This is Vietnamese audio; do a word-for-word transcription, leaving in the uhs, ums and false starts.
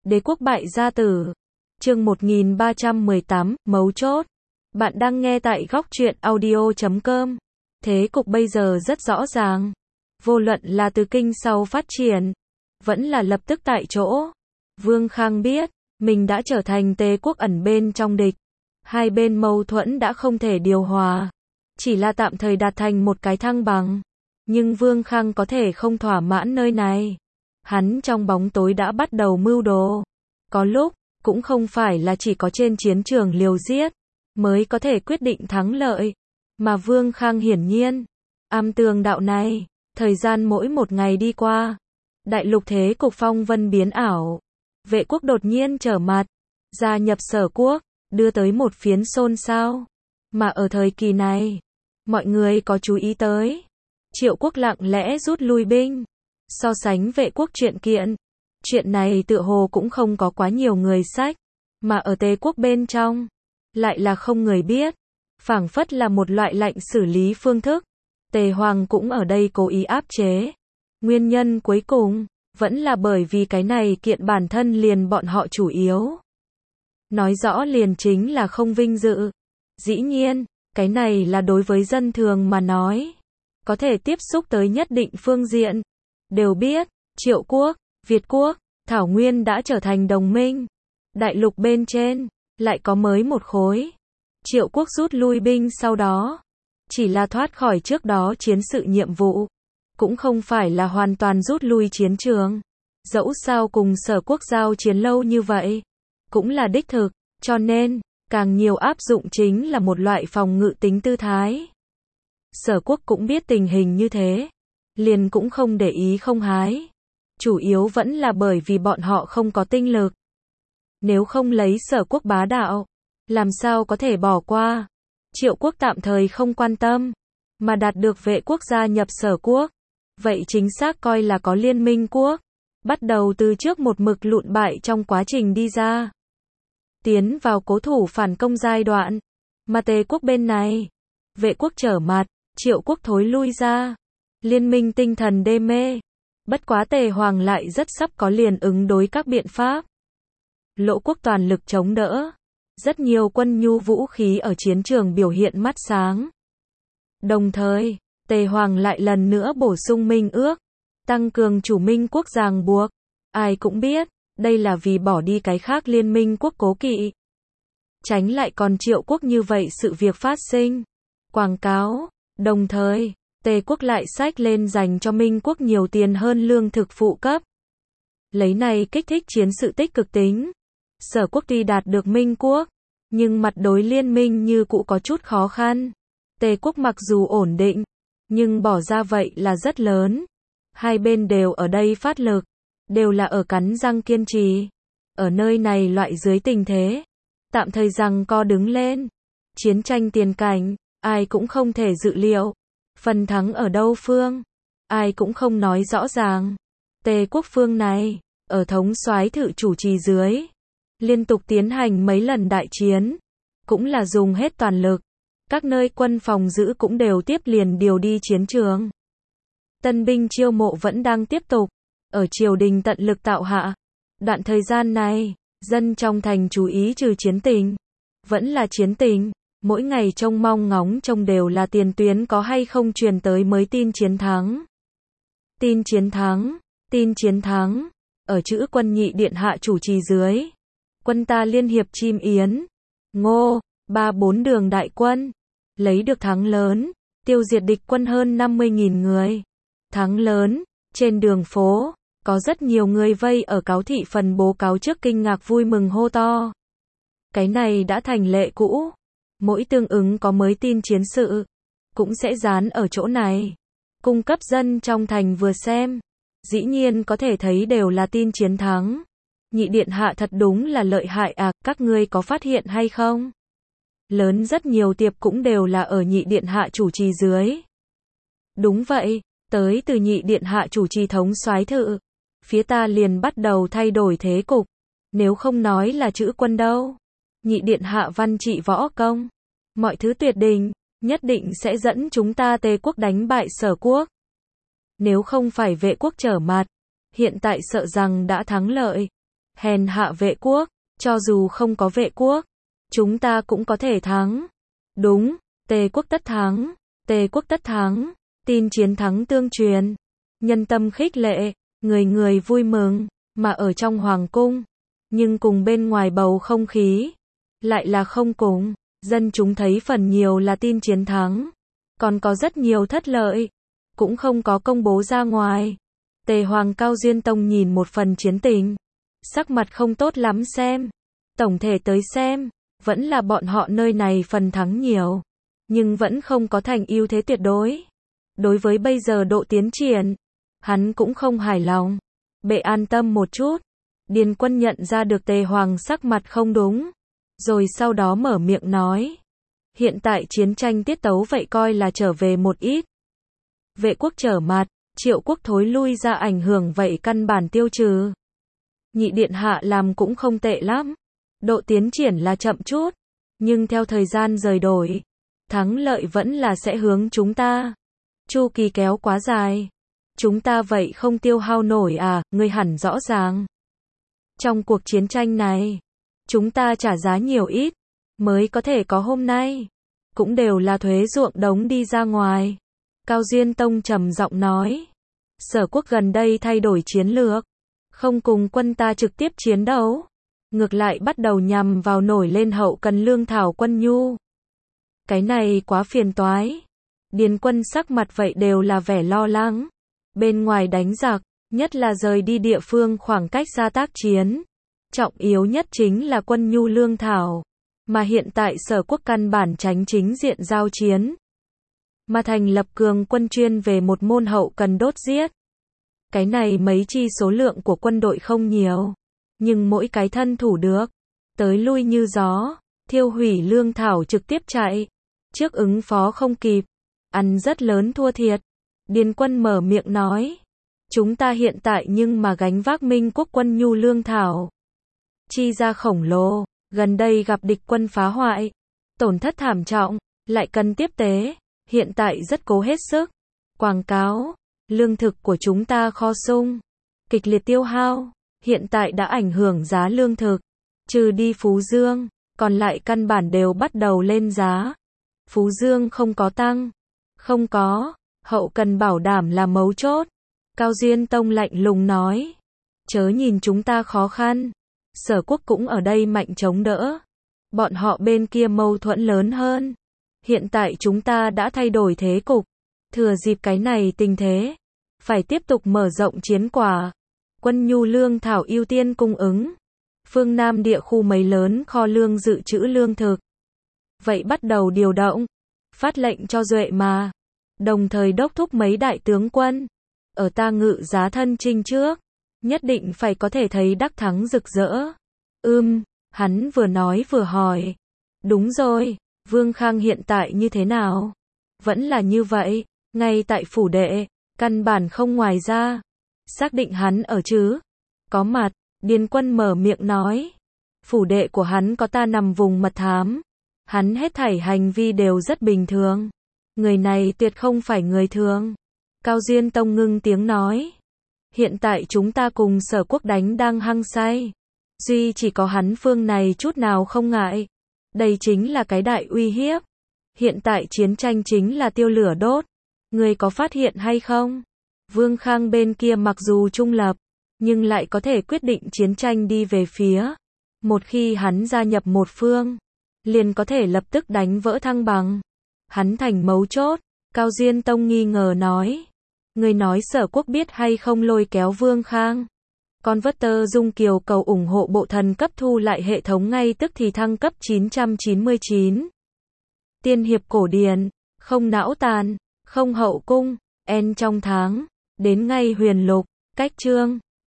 Đế quốc bại gia tử. Chương một nghìn ba trăm mười tám, mấu chốt. Bạn đang nghe tại góc truyện audio chấm com. Thế cục bây giờ rất rõ ràng. Vô luận là từ kinh sau phát triển, vẫn là lập tức tại chỗ. Vương Khang biết, mình đã trở thành Tề quốc ẩn bên trong địch. Hai bên mâu thuẫn đã không thể điều hòa. Chỉ là tạm thời đạt thành một cái thăng bằng. Nhưng Vương Khang có thể không thỏa mãn nơi này. Hắn trong bóng tối đã bắt đầu mưu đồ. Có lúc, cũng không phải là chỉ có trên chiến trường liều giết, mới có thể quyết định thắng lợi. Mà Vương Khang hiển nhiên, am tường đạo này, thời gian mỗi một ngày đi qua. Đại lục thế cục phong vân biến ảo. Vệ quốc đột nhiên trở mặt, gia nhập Sở quốc, đưa tới một phiến xôn xao. Mà ở thời kỳ này, mọi người có chú ý tới. Triệu quốc lặng lẽ rút lui binh. So sánh vệ quốc chuyện kiện, chuyện này tựa hồ cũng không có quá nhiều người sách, mà ở Tề quốc bên trong, lại là không người biết, phảng phất là một loại lệnh xử lý phương thức. Tề Hoàng cũng ở đây cố ý áp chế. Nguyên nhân cuối cùng, vẫn là bởi vì cái này kiện bản thân liền bọn họ chủ yếu. Nói rõ liền chính là không vinh dự. Dĩ nhiên, cái này là đối với dân thường mà nói. Có thể tiếp xúc tới nhất định phương diện. Đều biết, Triệu quốc, Việt quốc, Thảo Nguyên đã trở thành đồng minh. Đại lục bên trên, lại có mới một khối. Triệu quốc rút lui binh sau đó. Chỉ là thoát khỏi trước đó chiến sự nhiệm vụ. Cũng không phải là hoàn toàn rút lui chiến trường. Dẫu sao cùng Sở quốc giao chiến lâu như vậy. Cũng là đích thực, cho nên, càng nhiều áp dụng chính là một loại phòng ngự tính tư thái. Sở quốc cũng biết tình hình như thế. Liền cũng không để ý không hái. Chủ yếu vẫn là bởi vì bọn họ không có tinh lực. Nếu không lấy Sở quốc bá đạo, làm sao có thể bỏ qua. Triệu quốc tạm thời không quan tâm, mà đạt được Vệ quốc gia nhập Sở quốc. Vậy chính xác coi là có liên minh quốc. Bắt đầu từ trước một mực lụn bại trong quá trình đi ra. Tiến vào cố thủ phản công giai đoạn. Mà Tề quốc bên này, Vệ quốc trở mặt, Triệu quốc thối lui ra. Liên minh tinh thần đê mê. Bất quá Tề Hoàng lại rất sắp có liền ứng đối các biện pháp. Lỗ quốc toàn lực chống đỡ. Rất nhiều quân nhu vũ khí ở chiến trường biểu hiện mắt sáng. Đồng thời, Tề Hoàng lại lần nữa bổ sung minh ước. Tăng cường chủ minh quốc ràng buộc. Ai cũng biết, đây là vì bỏ đi cái khác liên minh quốc cố kỵ. Tránh lại còn Triệu quốc như vậy sự việc phát sinh. Quảng cáo, đồng thời. Tề quốc lại xách lên dành cho Minh quốc nhiều tiền hơn lương thực phụ cấp. Lấy này kích thích chiến sự tích cực tính. Sở quốc tuy đạt được Minh quốc, nhưng mặt đối liên minh như cũ có chút khó khăn. Tề quốc mặc dù ổn định, nhưng bỏ ra vậy là rất lớn. Hai bên đều ở đây phát lực, đều là ở cắn răng kiên trì. Ở nơi này loại dưới tình thế, tạm thời rằng co đứng lên. Chiến tranh tiền cảnh, ai cũng không thể dự liệu. Phần thắng ở đâu phương, ai cũng không nói rõ ràng. Tề quốc phương này, ở thống soái thự chủ trì dưới, liên tục tiến hành mấy lần đại chiến, cũng là dùng hết toàn lực. Các nơi quân phòng giữ cũng đều tiếp liền điều đi chiến trường. Tân binh chiêu mộ vẫn đang tiếp tục, ở triều đình tận lực tạo hạ. Đoạn thời gian này, dân trong thành chú ý trừ chiến tình, vẫn là chiến tình. Mỗi ngày trông mong ngóng trông đều là tiền tuyến có hay không truyền tới mới tin chiến thắng. Tin chiến thắng, tin chiến thắng, ở chữ quân nhị điện hạ chủ trì dưới. Quân ta liên hiệp chim yến, ngô, ba bốn đường đại quân, lấy được thắng lớn, tiêu diệt địch quân hơn năm mươi nghìn người. Thắng lớn, trên đường phố, có rất nhiều người vây ở cáo thị phần bố cáo trước kinh ngạc vui mừng hô to. Cái này đã thành lệ cũ. Mỗi tương ứng có mới tin chiến sự, cũng sẽ dán ở chỗ này. Cung cấp dân trong thành vừa xem. Dĩ nhiên có thể thấy đều là tin chiến thắng. Nhị điện hạ thật đúng là lợi hại à, các ngươi có phát hiện hay không? Lớn rất nhiều tiệc cũng đều là ở nhị điện hạ chủ trì dưới. Đúng vậy, tới từ nhị điện hạ chủ trì thống soái thự. Phía ta liền bắt đầu thay đổi thế cục. Nếu không nói là chữ quân đâu. Nhị điện hạ văn trị võ công, mọi thứ tuyệt đỉnh, nhất định sẽ dẫn chúng ta Tề quốc đánh bại Sở quốc. Nếu không phải Vệ quốc trở mặt, hiện tại sợ rằng đã thắng lợi. Hèn hạ vệ quốc, cho dù không có vệ quốc, chúng ta cũng có thể thắng. Đúng, Tề quốc tất thắng, Tề quốc tất thắng, tin chiến thắng tương truyền. Nhân tâm khích lệ, người người vui mừng, mà ở trong hoàng cung, nhưng cùng bên ngoài bầu không khí, lại là không cùng. Dân chúng thấy phần nhiều là tin chiến thắng, còn có rất nhiều thất lợi, cũng không có công bố ra ngoài. Tề Hoàng Cao Diên Tông nhìn một phần chiến tình, sắc mặt không tốt lắm xem. Tổng thể tới xem, vẫn là bọn họ nơi này phần thắng nhiều, nhưng vẫn không có thành ưu thế tuyệt đối. Đối với bây giờ độ tiến triển, hắn cũng không hài lòng. Bệ an tâm một chút. Điền Quân nhận ra được Tề Hoàng sắc mặt không đúng, rồi sau đó mở miệng nói. Hiện tại chiến tranh tiết tấu vậy coi là trở về một ít. Vệ quốc trở mặt, Triệu quốc thối lui ra ảnh hưởng vậy căn bản tiêu trừ. Nhị điện hạ làm cũng không tệ lắm. Độ tiến triển là chậm chút, nhưng theo thời gian rời đổi, thắng lợi vẫn là sẽ hướng chúng ta. Chu kỳ kéo quá dài, chúng ta vậy không tiêu hao nổi à, ngươi hẳn rõ ràng. Trong cuộc chiến tranh này, chúng ta trả giá nhiều ít, mới có thể có hôm nay. Cũng đều là thuế ruộng đống đi ra ngoài. Cao Diên Tông trầm giọng nói. Sở quốc gần đây thay đổi chiến lược, không cùng quân ta trực tiếp chiến đấu, ngược lại bắt đầu nhằm vào nổi lên hậu cần lương thảo quân nhu. Cái này quá phiền toái. Điền Quân sắc mặt vậy đều là vẻ lo lắng. Bên ngoài đánh giặc, nhất là rời đi địa phương khoảng cách xa tác chiến. Trọng yếu nhất chính là quân nhu lương thảo. Mà hiện tại sở quốc căn bản tránh chính diện giao chiến. Mà thành lập cường quân chuyên về một môn hậu cần đốt giết. Cái này mấy chi số lượng của quân đội không nhiều. Nhưng mỗi cái thân thủ được. Tới lui như gió. Thiêu hủy lương thảo trực tiếp chạy. Trước ứng phó không kịp. Ăn rất lớn thua thiệt. Điền Quân mở miệng nói. Chúng ta hiện tại nhưng mà gánh vác Minh quốc quân nhu lương thảo. Chi ra khổng lồ. Gần đây gặp địch quân phá hoại. Tổn thất thảm trọng. Lại cần tiếp tế. Hiện tại rất cố hết sức. Quảng cáo. Lương thực của chúng ta kho sung. Kịch liệt tiêu hao. Hiện tại đã ảnh hưởng giá lương thực. Trừ đi Phú Dương. Còn lại căn bản đều bắt đầu lên giá. Phú Dương không có tăng. Không có. Hậu cần bảo đảm là mấu chốt. Cao Diên Tông lạnh lùng nói. Chớ nhìn chúng ta khó khăn. Sở quốc cũng ở đây mạnh chống đỡ. Bọn họ bên kia mâu thuẫn lớn hơn. Hiện tại chúng ta đã thay đổi thế cục. Thừa dịp cái này tình thế. Phải tiếp tục mở rộng chiến quả. Quân nhu lương thảo ưu tiên cung ứng. Phương Nam địa khu mấy lớn kho lương dự trữ lương thực. Vậy bắt đầu điều động. Phát lệnh cho Duệ mà. Đồng thời đốc thúc mấy đại tướng quân. Ở ta ngự giá thân chinh trước. Nhất định phải có thể thấy đắc thắng rực rỡ. Ưm, hắn vừa nói vừa hỏi. Đúng rồi, Vương Khang hiện tại như thế nào? Vẫn là như vậy, ngay tại phủ đệ, căn bản không ngoài ra. Xác định hắn ở chứ? Có mặt, Điền Quân mở miệng nói. Phủ đệ của hắn có ta nằm vùng mật thám. Hắn hết thảy hành vi đều rất bình thường. Người này tuyệt không phải người thường. Cao Diên Tông ngưng tiếng nói. Hiện tại chúng ta cùng sở quốc đánh đang hăng say. Duy chỉ có hắn phương này chút nào không ngại. Đây chính là cái đại uy hiếp. Hiện tại chiến tranh chính là tiêu lửa đốt. Người có phát hiện hay không? Vương Khang bên kia mặc dù trung lập, nhưng lại có thể quyết định chiến tranh đi về phía. Một khi hắn gia nhập một phương, liền có thể lập tức đánh vỡ thăng bằng. Hắn thành mấu chốt. Cao Diên Tông nghi ngờ nói. Người nói sở quốc biết hay không lôi kéo Vương Khang. Converter Dung Kiều cầu ủng hộ bộ thần cấp thu lại hệ thống ngay tức thì thăng cấp chín trăm chín mươi chín. Tiên hiệp cổ điển, không não tàn, không hậu cung, en trong tháng, đến ngay huyền lục, cách chương.